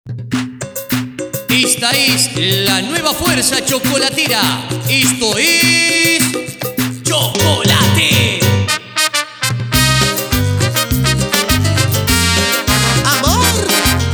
Esta es la nueva fuerza chocolatera. Esto es Chocolate. Amor.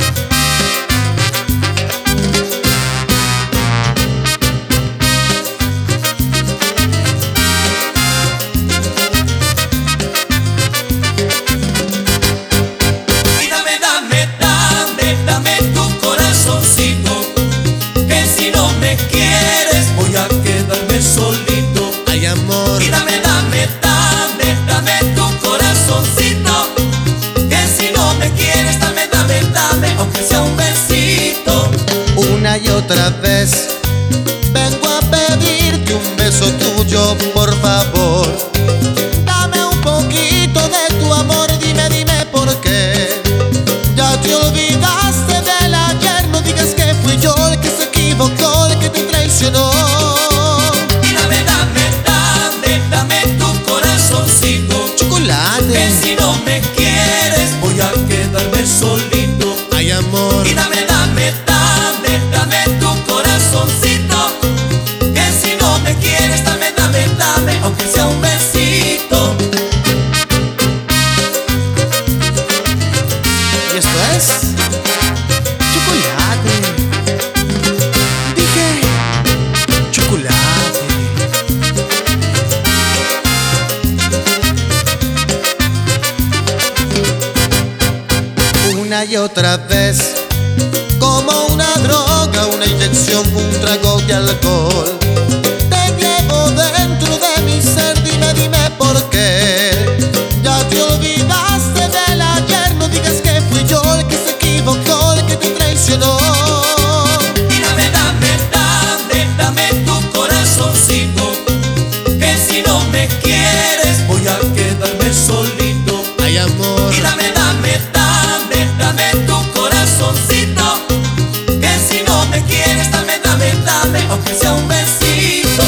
Y dame, dame, dame, dame tu corazoncito, que si no me quieres voy a quedarme solito. Ay, amor. Y dame, dame, dame, dame tu corazoncito, que si no me quieres, dame, dame, dame, aunque sea un besito. Una y otra vez vengo a pedirte un beso tuyo, por favor. Dame un poquito de tu amor, dime, dime por qué. Ya te olvidaste del ayer, no digas que fui yo el que se equivocó, el que te traicionó. Y dame, dame, dame, dame tu corazoncito, Chocolate. que si no me quieres voy a quedarme solito. Ay, amor. Y dame, dame, dame, dame tu corazoncito, que si no me quieres, dame, dame, dame, aunque sea un besito. Y esto es chocolate. Dije chocolate. Una y otra vez, como una droga, una inyección, un trago de alcohol. Te llevo dentro de mi ser, dime, dime por qué. Ya te olvidaste del ayer, no digas que fui yo el que se equivocó, el que te traicionó. Y dame, dame, dame, dame tu corazoncito, que si no me quieres voy a quedarme solito. Ay, amor. Y dame, dame, dame, dame tu corazoncito, que si no me quieres, dame, dame, dame, aunque sea un besito.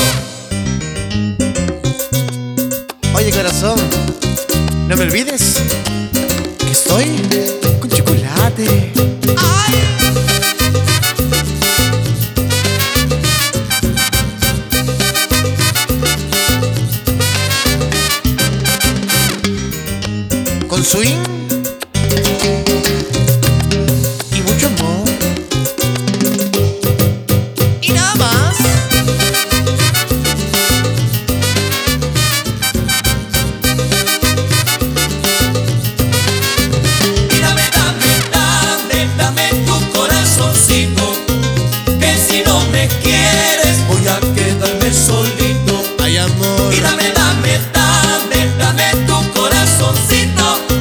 Oye, corazón, no me olvides que estoy con chocolate. ¡Ay! Con swing y mucho amor. Y nada más. Y dame, dame, dame, dame tu corazoncito, que si no me quieres voy a quedarme solito. Ay, amor. Y dame, dame, dame, dame tu corazoncito,